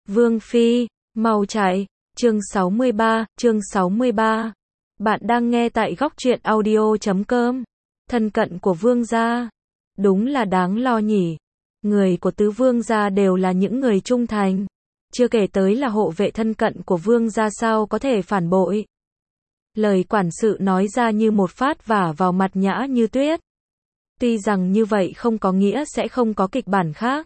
Vương Phi, mau chạy. Chương 63. Bạn đang nghe tại góc truyện audio.com. Thân cận của vương gia. Đúng là đáng lo nhỉ. Người của tứ vương gia đều là những người trung thành. Chưa kể tới là hộ vệ thân cận của vương gia sao có thể phản bội. Lời quản sự nói ra như một phát vả vào mặt Nhã Như Tuyết. Tuy rằng như vậy không có nghĩa sẽ không có kịch bản khác.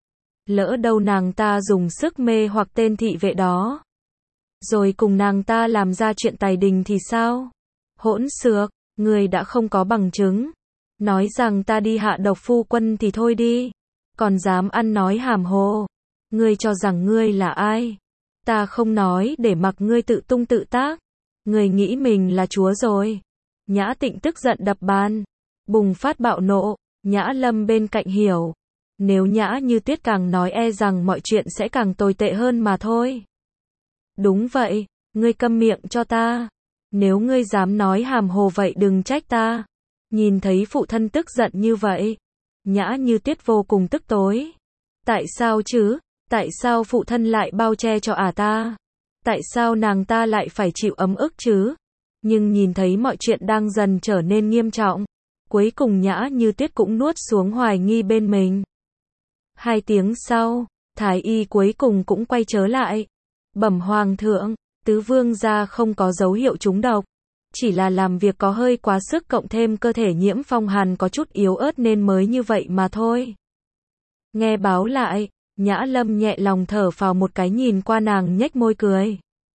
Lỡ đâu nàng ta dùng sức mê hoặc tên thị vệ đó, rồi cùng nàng ta làm ra chuyện tài đình thì sao? Hỗn xược, người đã không có bằng chứng. Nói rằng ta đi hạ độc phu quân thì thôi đi. Còn dám ăn nói hàm hồ. Ngươi cho rằng ngươi là ai? Ta không nói để mặc ngươi tự tung tự tác. Ngươi nghĩ mình là chúa rồi. Nhã Tịnh tức giận đập bàn. Bùng phát bạo nộ. Nhã Lâm bên cạnh hiểu. Nếu Nhã Như Tuyết càng nói e rằng mọi chuyện sẽ càng tồi tệ hơn mà thôi. Đúng vậy, ngươi câm miệng cho ta. Nếu ngươi dám nói hàm hồ vậy đừng trách ta. Nhìn thấy phụ thân tức giận như vậy, Nhã Như Tuyết vô cùng tức tối. Tại sao chứ? Tại sao phụ thân lại bao che cho ta? Tại sao nàng ta lại phải chịu ấm ức chứ? Nhưng nhìn thấy mọi chuyện đang dần trở nên nghiêm trọng, cuối cùng Nhã Như Tuyết cũng nuốt xuống hoài nghi bên mình. 2 tiếng sau, Thái y cuối cùng cũng quay trở lại. Bẩm hoàng thượng, tứ vương gia không có dấu hiệu trúng độc. Chỉ là làm việc có hơi quá sức cộng thêm cơ thể nhiễm phong hàn có chút yếu ớt nên mới như vậy mà thôi. Nghe báo lại, Nhã Lâm nhẹ lòng thở phào một cái nhìn qua nàng nhếch môi cười.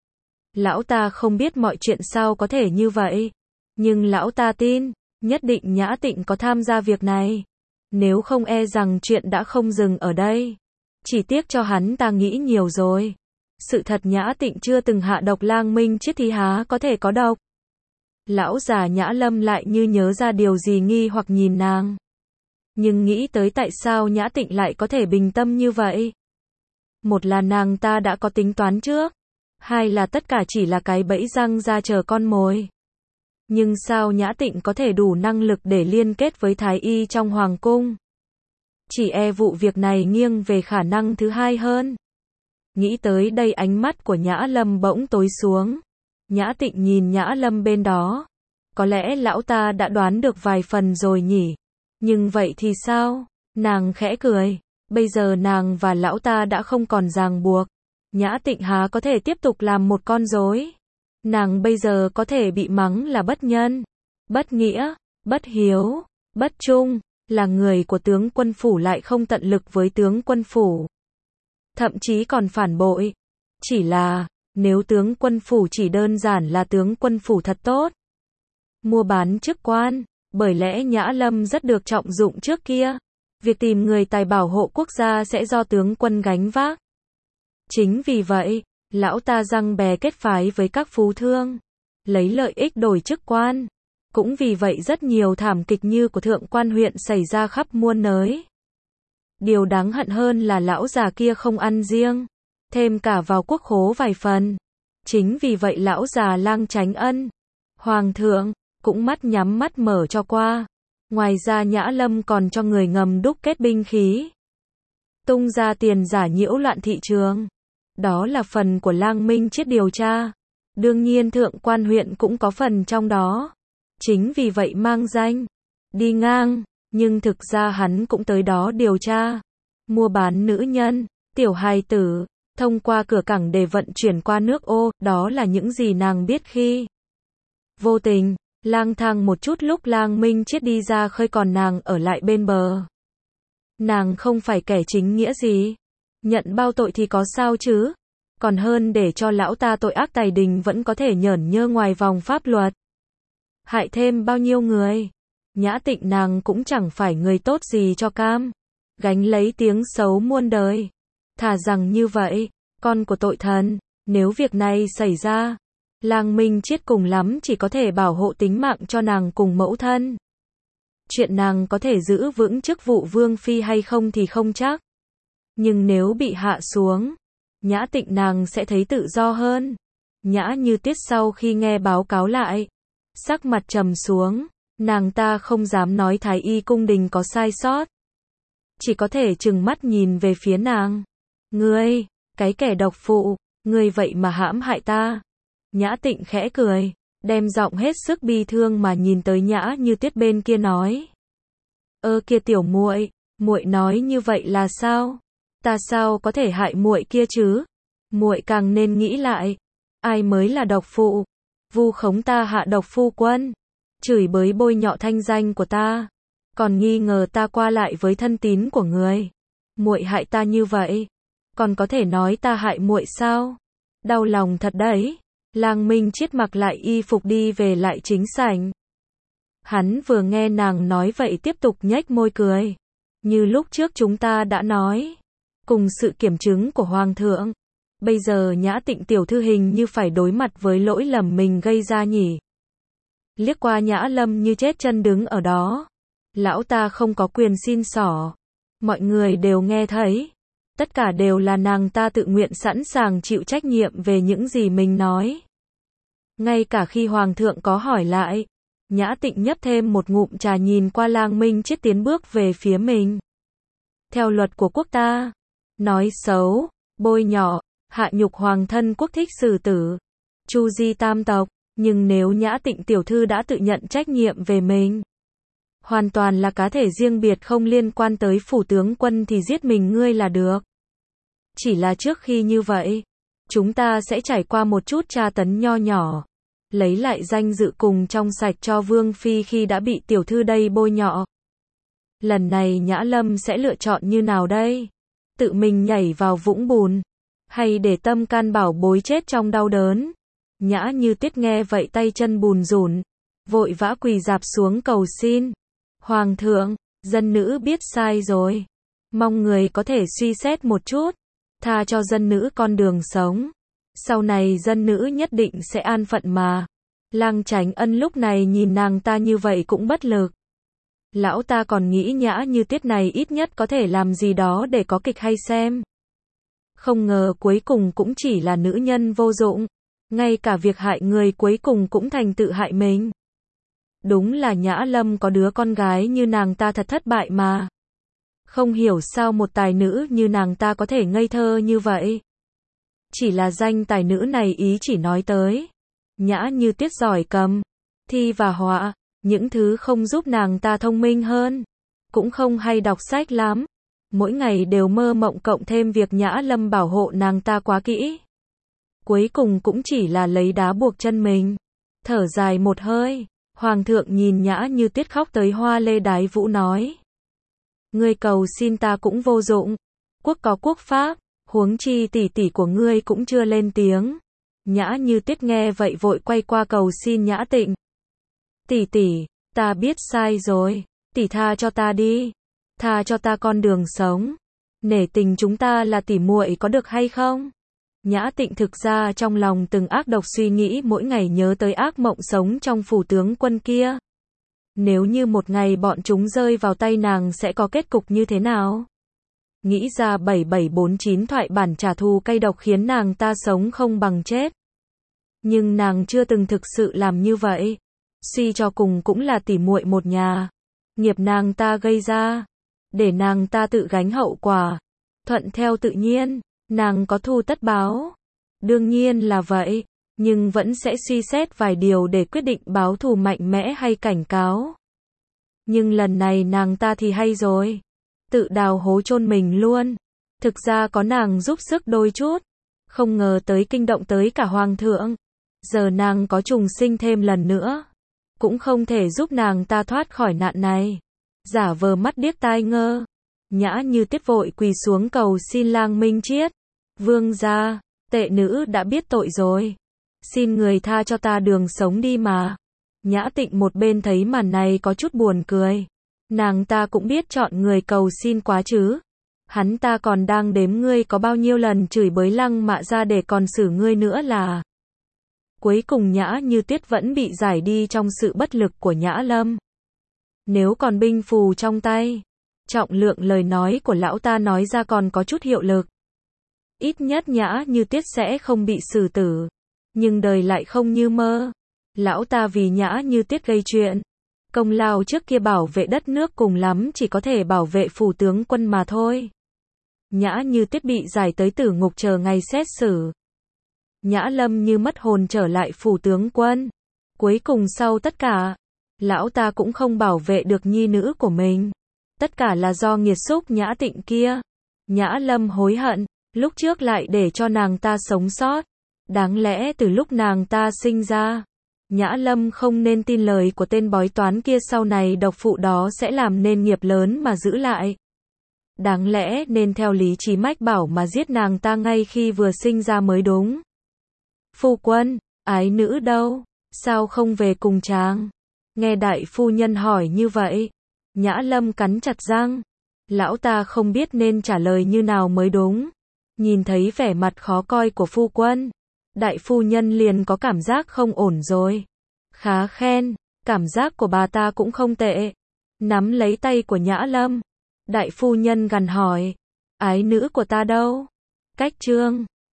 Lão ta không biết mọi chuyện sao có thể như vậy. Nhưng lão ta tin, nhất định Nhã Tịnh có tham gia việc này. Nếu không e rằng chuyện đã không dừng ở đây. Chỉ tiếc cho hắn ta nghĩ nhiều rồi. Sự thật Nhã Tịnh chưa từng hạ độc Lang Minh Chiết thì há có thể có độc. Lão già Nhã Lâm lại như nhớ ra điều gì nghi hoặc nhìn nàng. Nhưng nghĩ tới tại sao Nhã Tịnh lại có thể bình tâm như vậy. Một là nàng ta đã có tính toán trước. Hai là tất cả chỉ là cái bẫy răng ra chờ con mồi. Nhưng sao Nhã Tịnh có thể đủ năng lực để liên kết với Thái y trong hoàng cung? Chỉ e vụ việc này nghiêng về khả năng thứ hai hơn. Nghĩ tới đây ánh mắt của Nhã Lâm bỗng tối xuống. Nhã Tịnh nhìn Nhã Lâm bên đó. Có lẽ lão ta đã đoán được vài phần rồi nhỉ. Nhưng vậy thì sao? Nàng khẽ cười. Bây giờ nàng và lão ta đã không còn ràng buộc. Nhã Tịnh há có thể tiếp tục làm một con rối. Nàng bây giờ có thể bị mắng là bất nhân, bất nghĩa, bất hiếu, bất trung, là người của tướng quân phủ lại không tận lực với tướng quân phủ. Thậm chí còn phản bội. Chỉ là, nếu tướng quân phủ chỉ đơn giản là tướng quân phủ thật tốt. Mua bán chức quan, bởi lẽ Nhã Lâm rất được trọng dụng trước kia. Việc tìm người tài bảo hộ quốc gia sẽ do tướng quân gánh vác. Chính vì vậy, lão ta răng bè kết phái với các phú thương, lấy lợi ích đổi chức quan. Cũng vì vậy rất nhiều thảm kịch như của thượng quan huyện xảy ra khắp muôn nơi. Điều đáng hận hơn là lão già kia không ăn riêng, thêm cả vào quốc khố vài phần. Chính vì vậy lão già Lang Chánh Ân, hoàng thượng, cũng mắt nhắm mắt mở cho qua. Ngoài ra Nhã Lâm còn cho người ngầm đúc kết binh khí, tung ra tiền giả nhiễu loạn thị trường. Đó là phần của Lang Minh Chiết điều tra. Đương nhiên thượng quan huyện cũng có phần trong đó. Chính vì vậy mang danh đi ngang, nhưng thực ra hắn cũng tới đó điều tra. Mua bán nữ nhân, tiểu hài tử, thông qua cửa cảng để vận chuyển qua nước Ô, đó là những gì nàng biết khi vô tình lang thang một chút lúc Lang Minh Chiết đi ra khơi còn nàng ở lại bên bờ. Nàng không phải kẻ chính nghĩa gì. Nhận bao tội thì có sao chứ? Còn hơn để cho lão ta tội ác tài đình vẫn có thể nhởn nhơ ngoài vòng pháp luật. Hại thêm bao nhiêu người? Nhã Tịnh nàng cũng chẳng phải người tốt gì cho cam. Gánh lấy tiếng xấu muôn đời. Thà rằng như vậy, con của tội thần, nếu việc này xảy ra, Lang Minh Chiết cùng lắm chỉ có thể bảo hộ tính mạng cho nàng cùng mẫu thân. Chuyện nàng có thể giữ vững chức vụ vương phi hay không thì không chắc. Nhưng nếu bị hạ xuống, Nhã Tịnh nàng sẽ thấy tự do hơn. Nhã Như Tuyết sau khi nghe báo cáo lại, sắc mặt trầm xuống, nàng ta không dám nói Thái y cung đình có sai sót. Chỉ có thể trừng mắt nhìn về phía nàng. Ngươi, Cái kẻ độc phụ, ngươi vậy mà hãm hại ta. Nhã Tịnh khẽ cười, đem giọng hết sức bi thương mà nhìn tới Nhã Như Tuyết bên kia nói. Kia tiểu muội, muội nói như vậy là sao? Ta sao có thể hại muội kia chứ? Muội càng nên nghĩ lại, ai mới là độc phụ? Vu khống ta hạ độc phu quân, chửi bới bôi nhọ thanh danh của ta, còn nghi ngờ ta qua lại với thân tín của người. Muội hại ta như vậy, còn có thể nói ta hại muội sao? Đau lòng thật đấy. Lang Minh Chiết mặc lại y phục đi về lại chính sảnh. Hắn vừa nghe nàng nói vậy tiếp tục nhếch môi cười. Như lúc trước chúng ta đã nói, cùng sự kiểm chứng của Hoàng thượng, bây giờ Nhã Tịnh tiểu thư hình như phải đối mặt với lỗi lầm mình gây ra nhỉ. Liếc qua Nhã Lâm như chết chân đứng ở đó. Lão ta không có quyền xin xỏ. Mọi người đều nghe thấy. Tất cả đều là nàng ta tự nguyện sẵn sàng chịu trách nhiệm về những gì mình nói. Ngay cả khi Hoàng thượng có hỏi lại, Nhã Tịnh nhấp thêm một ngụm trà nhìn qua Lang Minh Chiết tiến bước về phía mình. Theo luật của quốc ta, nói xấu, bôi nhọ, hạ nhục hoàng thân quốc thích xử tử, chu di tam tộc, nhưng nếu Nhã Tịnh tiểu thư đã tự nhận trách nhiệm về mình, hoàn toàn là cá thể riêng biệt không liên quan tới phủ tướng quân thì giết mình ngươi là được. Chỉ là trước khi như vậy, chúng ta sẽ trải qua một chút tra tấn nho nhỏ, lấy lại danh dự cùng trong sạch cho Vương Phi khi đã bị tiểu thư đây bôi nhọ. Lần này Nhã Lâm sẽ lựa chọn như nào đây? Tự mình nhảy vào vũng bùn, hay để tâm can bảo bối chết trong đau đớn? Nhã Như Tuyết nghe vậy tay chân bùn rủn, vội vã quỳ rạp xuống cầu xin. Hoàng thượng, dân nữ biết sai rồi. Mong người có thể suy xét một chút, tha cho dân nữ con đường sống. Sau này dân nữ nhất định sẽ an phận mà. Lang Chánh Ân lúc này nhìn nàng ta như vậy cũng bất lực. Lão ta còn nghĩ Nhã Như Tuyết này ít nhất có thể làm gì đó để có kịch hay xem. Không ngờ cuối cùng cũng chỉ là nữ nhân vô dụng. Ngay cả việc hại người cuối cùng cũng thành tự hại mình. Đúng là Nhã Lâm có đứa con gái như nàng ta thật thất bại mà. Không hiểu sao một tài nữ như nàng ta có thể ngây thơ như vậy. Chỉ là danh tài nữ này ý chỉ nói tới. Nhã Như Tuyết giỏi cầm, thi và họa, những thứ không giúp nàng ta thông minh hơn. Cũng không hay đọc sách lắm. Mỗi ngày đều mơ mộng cộng thêm việc Nhã Lâm bảo hộ nàng ta quá kỹ. Cuối cùng cũng chỉ là lấy đá buộc chân mình. Thở dài một hơi, Hoàng thượng nhìn Nhã Như Tuyết khóc tới hoa lê đái vũ nói. Ngươi cầu xin ta cũng vô dụng. Quốc có quốc pháp, huống chi tỷ tỷ của ngươi cũng chưa lên tiếng. Nhã Như Tuyết nghe vậy vội quay qua cầu xin Nhã Tịnh. Tỷ tỷ, ta biết sai rồi, tỷ tha cho ta đi. Tha cho ta con đường sống. Nể tình chúng ta là tỷ muội có được hay không? Nhã Tịnh thực ra trong lòng từng ác độc suy nghĩ mỗi ngày nhớ tới ác mộng sống trong phủ tướng quân kia. Nếu như một ngày bọn chúng rơi vào tay nàng sẽ có kết cục như thế nào? Nghĩ ra 7749 thoại bản trả thù cay độc khiến nàng ta sống không bằng chết. Nhưng nàng chưa từng thực sự làm như vậy. Suy cho cùng cũng là tỉ muội một nhà. Nghiệp nàng ta gây ra, để nàng ta tự gánh hậu quả. Thuận theo tự nhiên, nàng có thù tất báo. Đương nhiên là vậy, nhưng vẫn sẽ suy xét vài điều để quyết định báo thù mạnh mẽ hay cảnh cáo. Nhưng lần này nàng ta thì hay rồi. Tự đào hố chôn mình luôn. Thực ra có nàng giúp sức đôi chút. Không ngờ tới kinh động tới cả hoàng thượng. Giờ nàng có trùng sinh thêm lần nữa. Cũng không thể giúp nàng ta thoát khỏi nạn này. Giả vờ mắt điếc tai ngơ. Nhã Như Tuyết vội quỳ xuống cầu xin Lang Minh Chiết. Vương gia, tệ nữ đã biết tội rồi. Xin người tha cho ta đường sống đi mà. Nhã Tịnh một bên thấy màn này có chút buồn cười. Nàng ta cũng biết chọn người cầu xin quá chứ. Hắn ta còn đang đếm ngươi có bao nhiêu lần chửi bới Lăng Mạ ra để còn xử ngươi nữa là. Cuối cùng Nhã Như Tuyết vẫn bị giải đi trong sự bất lực của Nhã Lâm. Nếu còn binh phù trong tay, trọng lượng lời nói của lão ta nói ra còn có chút hiệu lực. Ít nhất Nhã Như Tuyết sẽ không bị xử tử. Nhưng đời lại không như mơ. Lão ta vì Nhã Như Tuyết gây chuyện. Công lao trước kia bảo vệ đất nước cùng lắm chỉ có thể bảo vệ phủ tướng quân mà thôi. Nhã như Tuyết bị giải tới tử ngục chờ ngày xét xử. Nhã Lâm như mất hồn trở lại phủ tướng quân. Cuối cùng sau tất cả, lão ta cũng không bảo vệ được nhi nữ của mình. Tất cả là do nghiệt xúc Nhã Tịnh kia. Nhã Lâm hối hận, lúc trước lại để cho nàng ta sống sót. Đáng lẽ từ lúc nàng ta sinh ra, Nhã Lâm không nên tin lời của tên bói toán kia sau này độc phụ đó sẽ làm nên nghiệp lớn mà giữ lại. Đáng lẽ nên theo lý trí mách bảo mà giết nàng ta ngay khi vừa sinh ra mới đúng. Phu quân, ái nữ đâu? Sao không về cùng chàng? Nghe đại phu nhân hỏi như vậy, Nhã Lâm cắn chặt răng. Lão ta không biết nên trả lời như nào mới đúng. Nhìn thấy vẻ mặt khó coi của phu quân, đại phu nhân liền có cảm giác không ổn rồi. Khá khen, cảm giác của bà ta cũng không tệ. Nắm lấy tay của Nhã Lâm, đại phu nhân gằn hỏi, ái nữ của ta đâu? Cách chương